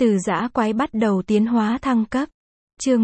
Từ dã quái bắt đầu tiến hóa thăng cấp. Chương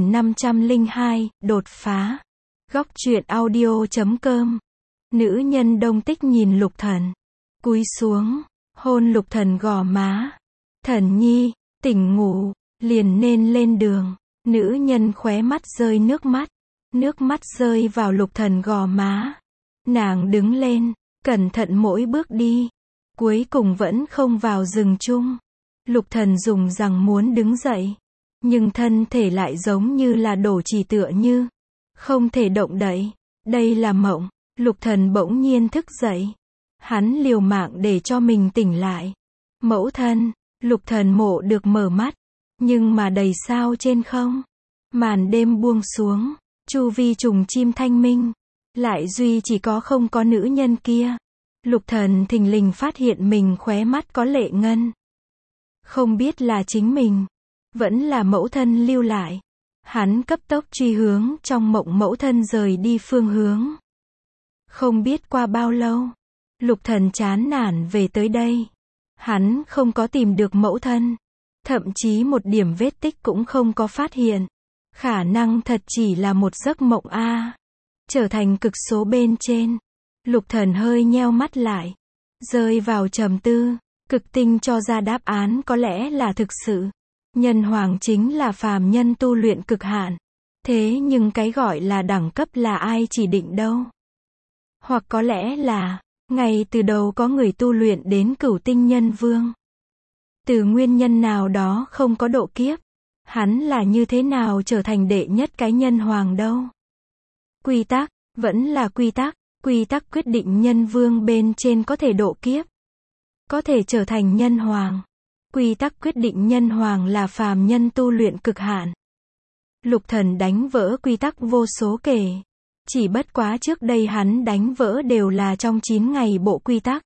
1502, đột phá. Góc truyện audio.com. Nữ nhân Đông Tích nhìn Lục Thần, cúi xuống, hôn Lục Thần gò má. Thần nhi, tỉnh ngủ, liền nên lên đường. Nữ nhân khóe mắt rơi nước mắt rơi vào Lục Thần gò má. Nàng đứng lên, cẩn thận mỗi bước đi. Cuối cùng vẫn không vào rừng chung. Lục Thần dùng rằng muốn đứng dậy, nhưng thân thể lại giống như là đổ chỉ tựa như không thể động đậy. Đây là mộng. Lục Thần bỗng nhiên thức dậy. Hắn liều mạng để cho mình tỉnh lại. Mẫu thân. Lục Thần mộ được mở mắt, nhưng mà đầy sao trên không. Màn đêm buông xuống, chu vi trùng chim thanh minh, lại duy chỉ có không có nữ nhân kia. Lục Thần thình lình phát hiện mình khóe mắt có lệ ngân. Không biết là chính mình, vẫn là mẫu thân lưu lại. Hắn cấp tốc truy hướng trong mộng mẫu thân rời đi phương hướng. Không biết qua bao lâu, Lục Thần chán nản về tới đây. Hắn không có tìm được mẫu thân, thậm chí một điểm vết tích cũng không có phát hiện. Khả năng thật chỉ là một giấc mộng a. Trở thành cực số bên trên. Lục Thần hơi nheo mắt lại, rơi vào trầm tư. Cực tinh cho ra đáp án có lẽ là thực sự. Nhân hoàng chính là phàm nhân tu luyện cực hạn. Thế nhưng cái gọi là đẳng cấp là ai chỉ định đâu? Hoặc có lẽ là, ngay từ đầu có người tu luyện đến cửu tinh nhân vương. Từ nguyên nhân nào đó không có độ kiếp. Hắn là như thế nào trở thành đệ nhất cái nhân hoàng đâu? Quy tắc, vẫn là quy tắc. Quy tắc quyết định nhân vương bên trên có thể độ kiếp, có thể trở thành nhân hoàng. Quy tắc quyết định nhân hoàng là phàm nhân tu luyện cực hạn. Lục Thần đánh vỡ quy tắc vô số kể. Chỉ bất quá trước đây hắn đánh vỡ đều là trong 9 ngày bộ quy tắc.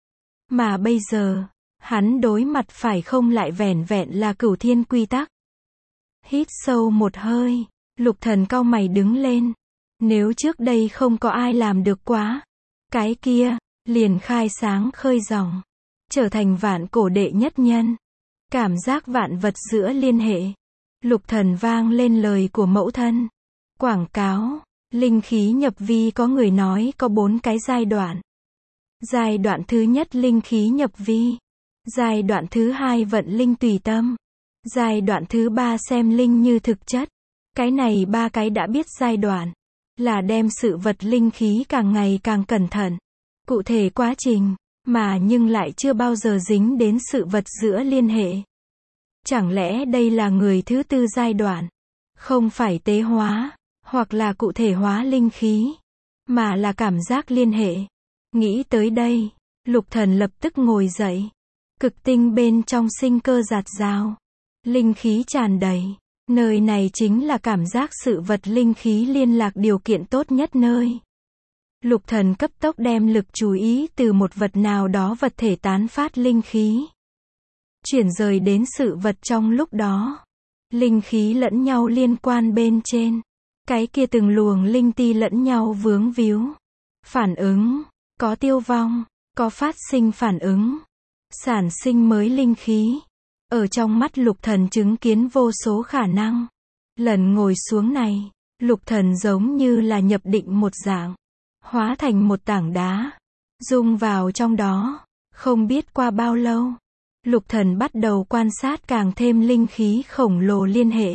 Mà bây giờ, hắn đối mặt phải không lại vẻn vẹn là cửu thiên quy tắc. Hít sâu một hơi, Lục Thần cau mày đứng lên. Nếu trước đây không có ai làm được quá, cái kia, liền khai sáng khơi dòng, trở thành vạn cổ đệ nhất nhân. Cảm giác vạn vật giữa liên hệ. Lục Thần vang lên lời của mẫu thân. Quảng cáo, linh khí nhập vi có người nói có 4 cái giai đoạn. Giai đoạn thứ nhất linh khí nhập vi. Giai đoạn thứ hai vận linh tùy tâm. Giai đoạn thứ ba xem linh như thực chất. Cái này 3 cái đã biết giai đoạn, là đem sự vật linh khí càng ngày càng cẩn thận. Cụ thể quá trình, mà nhưng lại chưa bao giờ dính đến sự vật giữa liên hệ. Chẳng lẽ đây là người thứ tư giai đoạn? Không phải tế hóa, hoặc là cụ thể hóa linh khí, mà là cảm giác liên hệ. Nghĩ tới đây, Lục Thần lập tức ngồi dậy. Cực tinh bên trong sinh cơ dạt dào, linh khí tràn đầy. Nơi này chính là cảm giác sự vật linh khí liên lạc điều kiện tốt nhất nơi. Lục Thần cấp tốc đem lực chú ý từ một vật nào đó vật thể tán phát linh khí, chuyển rời đến sự vật trong lúc đó. Linh khí lẫn nhau liên quan bên trên. Cái kia từng luồng linh ti lẫn nhau vướng víu. Phản ứng, có tiêu vong, có phát sinh phản ứng, sản sinh mới linh khí. Ở trong mắt Lục Thần chứng kiến vô số khả năng. Lần ngồi xuống này, Lục Thần giống như là nhập định một dạng, hóa thành một tảng đá, dung vào trong đó. Không biết qua bao lâu, Lục Thần bắt đầu quan sát càng thêm linh khí khổng lồ liên hệ.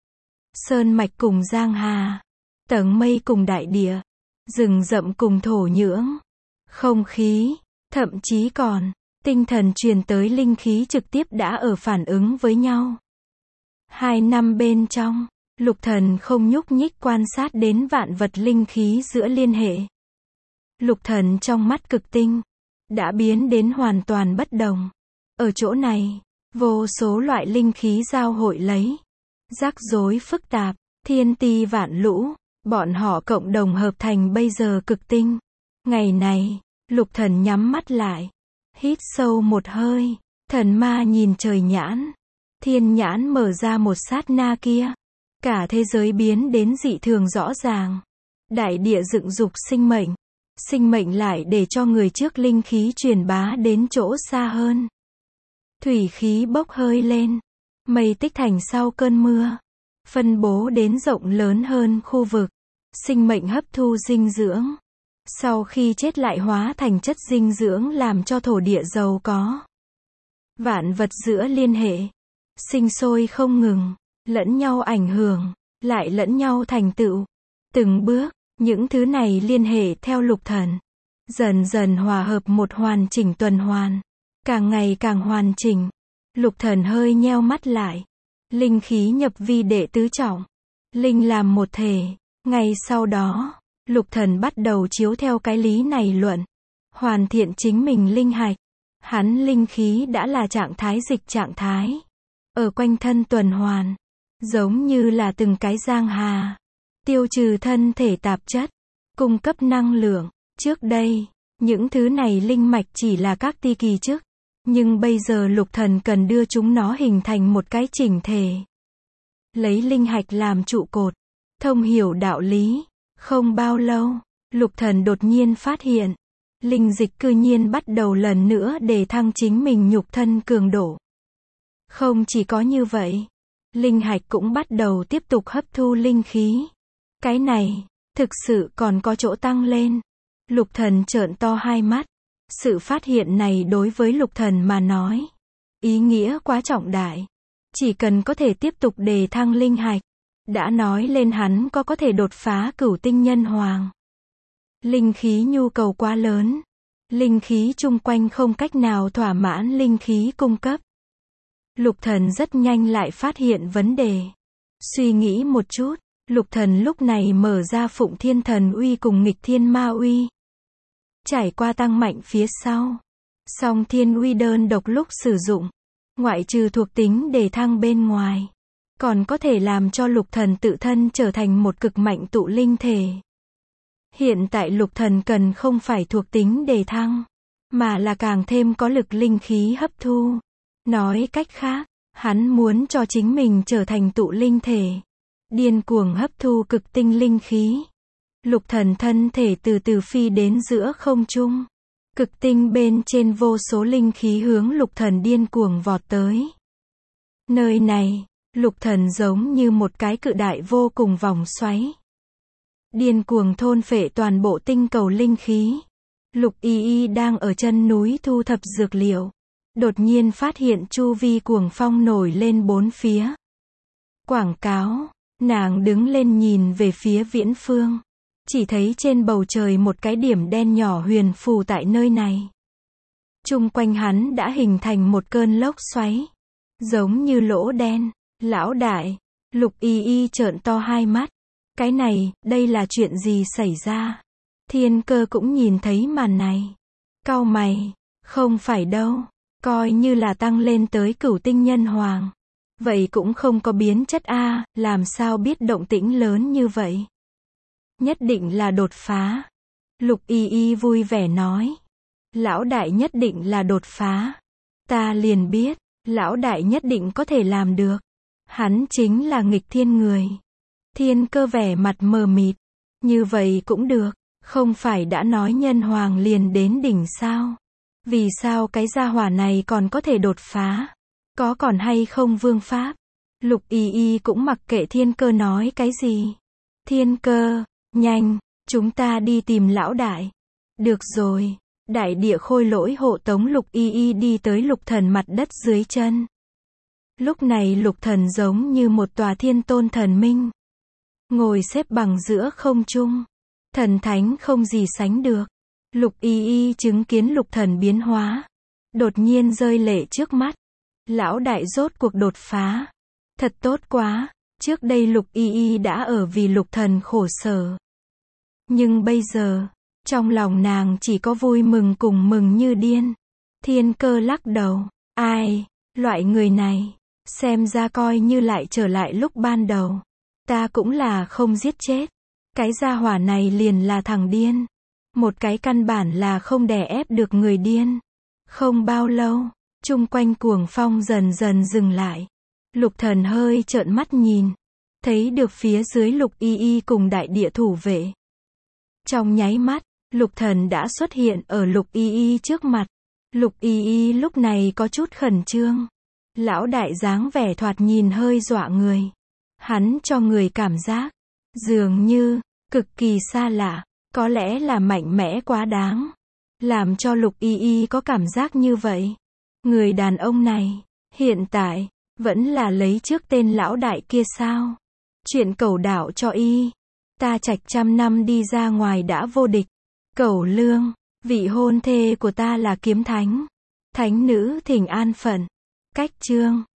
Sơn mạch cùng giang hà, tầng mây cùng đại địa, rừng rậm cùng thổ nhưỡng, không khí, thậm chí còn tinh thần truyền tới linh khí trực tiếp đã ở phản ứng với nhau. 2 năm bên trong, Lục Thần không nhúc nhích quan sát đến vạn vật linh khí giữa liên hệ. Lục Thần trong mắt cực tinh, đã biến đến hoàn toàn bất đồng. Ở chỗ này, vô số loại linh khí giao hội lấy. Rắc rối phức tạp, thiên ti vạn lũ, bọn họ cộng đồng hợp thành bây giờ cực tinh. Ngày này, Lục Thần nhắm mắt lại. Hít sâu một hơi, thần ma nhìn trời nhãn. Thiên nhãn mở ra một sát na kia. Cả thế giới biến đến dị thường rõ ràng. Đại địa dựng dục sinh mệnh. Sinh mệnh lại để cho người trước linh khí truyền bá đến chỗ xa hơn. Thủy khí bốc hơi lên. Mây tích thành sau cơn mưa. Phân bố đến rộng lớn hơn khu vực. Sinh mệnh hấp thu dinh dưỡng. Sau khi chết lại hóa thành chất dinh dưỡng làm cho thổ địa giàu có. Vạn vật giữa liên hệ. Sinh sôi không ngừng. Lẫn nhau ảnh hưởng. Lại lẫn nhau thành tựu. Từng bước, những thứ này liên hệ theo lục thần. Dần dần hòa hợp một hoàn chỉnh tuần hoàn. Càng ngày càng hoàn chỉnh. Lục thần hơi nheo mắt lại. Linh khí nhập vi đệ tứ trọng. Linh làm một thể. Ngay sau đó, lục thần bắt đầu chiếu theo cái lý này luận. Hoàn thiện chính mình linh hạch. Hắn linh khí đã là trạng thái dịch trạng thái. Ở quanh thân tuần hoàn. Giống như là từng cái giang hà. Tiêu trừ thân thể tạp chất. Cung cấp năng lượng. Trước đây, những thứ này linh mạch chỉ là các ti kỳ chức. Nhưng bây giờ lục thần cần đưa chúng nó hình thành một cái chỉnh thể. Lấy linh hạch làm trụ cột. Thông hiểu đạo lý. Không bao lâu, lục thần đột nhiên phát hiện. Linh dịch cư nhiên bắt đầu lần nữa để thăng chính mình nhục thân cường độ. Không chỉ có như vậy. Linh hạch cũng bắt đầu tiếp tục hấp thu linh khí. Cái này, thực sự còn có chỗ tăng lên. Lục thần trợn to hai mắt. Sự phát hiện này đối với lục thần mà nói. Ý nghĩa quá trọng đại. Chỉ cần có thể tiếp tục đề thăng linh hạch. Đã nói lên hắn có thể đột phá cửu tinh nhân hoàng. Linh khí nhu cầu quá lớn. Linh khí chung quanh không cách nào thỏa mãn linh khí cung cấp. Lục thần rất nhanh lại phát hiện vấn đề. Suy nghĩ một chút, lục thần lúc này mở ra Phụng Thiên Thần Uy cùng Nghịch Thiên Ma Uy. Trải qua tăng mạnh phía sau. Song Thiên Uy đơn độc lúc sử dụng. Ngoại trừ thuộc tính đề thăng bên ngoài. Còn có thể làm cho lục thần tự thân trở thành một cực mạnh tụ linh thể. Hiện tại lục thần cần không phải thuộc tính đề thăng. Mà là càng thêm có lực linh khí hấp thu. Nói cách khác, hắn muốn cho chính mình trở thành tụ linh thể. Điên cuồng hấp thu cực tinh linh khí. Lục thần thân thể từ từ phi đến giữa không trung. Cực tinh bên trên vô số linh khí hướng lục thần điên cuồng vọt tới. Nơi này, lục thần giống như một cái cự đại vô cùng vòng xoáy. Điên cuồng thôn phệ toàn bộ tinh cầu linh khí. Lục Y Y đang ở chân núi thu thập dược liệu. Đột nhiên phát hiện chu vi cuồng phong nổi lên bốn phía. Quảng cáo, nàng đứng lên nhìn về phía viễn phương. Chỉ thấy trên bầu trời một cái điểm đen nhỏ huyền phù tại nơi này. Chung quanh hắn đã hình thành một cơn lốc xoáy. Giống như lỗ đen. Lão đại, Lục Y Y trợn to hai mắt. Cái này, đây là chuyện gì xảy ra? Thiên Cơ cũng nhìn thấy màn này. Cau mày, không phải đâu. Coi như là tăng lên tới cửu tinh nhân hoàng. Vậy cũng không có biến chất a, làm sao biết động tĩnh lớn như vậy? Nhất định là đột phá. Lục Y Y vui vẻ nói. Lão đại nhất định là đột phá. Ta liền biết, lão đại nhất định có thể làm được. Hắn chính là nghịch thiên người. Thiên Cơ vẻ mặt mờ mịt. Như vậy cũng được, không phải đã nói nhân hoàng liền đến đỉnh sao? Vì sao cái gia hỏa này còn có thể đột phá? Có còn hay không vương pháp? Lục Y Y cũng mặc kệ Thiên Cơ nói cái gì. Thiên Cơ, nhanh, chúng ta đi tìm lão đại. Được rồi. Đại địa khôi lỗi hộ tống Lục Y Y đi tới lục thần mặt đất dưới chân. Lúc này lục thần giống như một tòa thiên tôn thần minh. Ngồi xếp bằng giữa không trung. Thần thánh không gì sánh được. Lục Y Y chứng kiến lục thần biến hóa. Đột nhiên rơi lệ trước mắt. Lão đại rốt cuộc đột phá. Thật tốt quá. Trước đây Lục Y Y đã ở vì lục thần khổ sở. Nhưng bây giờ, trong lòng nàng chỉ có vui mừng cùng mừng như điên. Thiên Cơ lắc đầu. Ai, loại người này, xem ra coi như lại trở lại lúc ban đầu. Ta cũng là không giết chết. Cái gia hỏa này liền là thằng điên. Một cái căn bản là không đè ép được người điên. Không bao lâu, chung quanh cuồng phong dần dần dừng lại. Lục thần hơi trợn mắt nhìn. Thấy được phía dưới Lục Y Y cùng đại địa thủ vệ. Trong nháy mắt, lục thần đã xuất hiện ở Lục Y Y trước mặt. Lục Y Y lúc này có chút khẩn trương. Lão đại dáng vẻ thoạt nhìn hơi dọa người. Hắn cho người cảm giác, dường như, cực kỳ xa lạ, có lẽ là mạnh mẽ quá đáng. Làm cho Lục Y Y có cảm giác như vậy. Người đàn ông này, hiện tại, vẫn là lấy trước tên lão đại kia sao? Chuyện cẩu đạo cho y. Ta Trạch trăm năm đi ra ngoài đã vô địch. Cẩu Lương, vị hôn thê của ta là kiếm thánh. Thánh nữ thỉnh an phận. Cách chương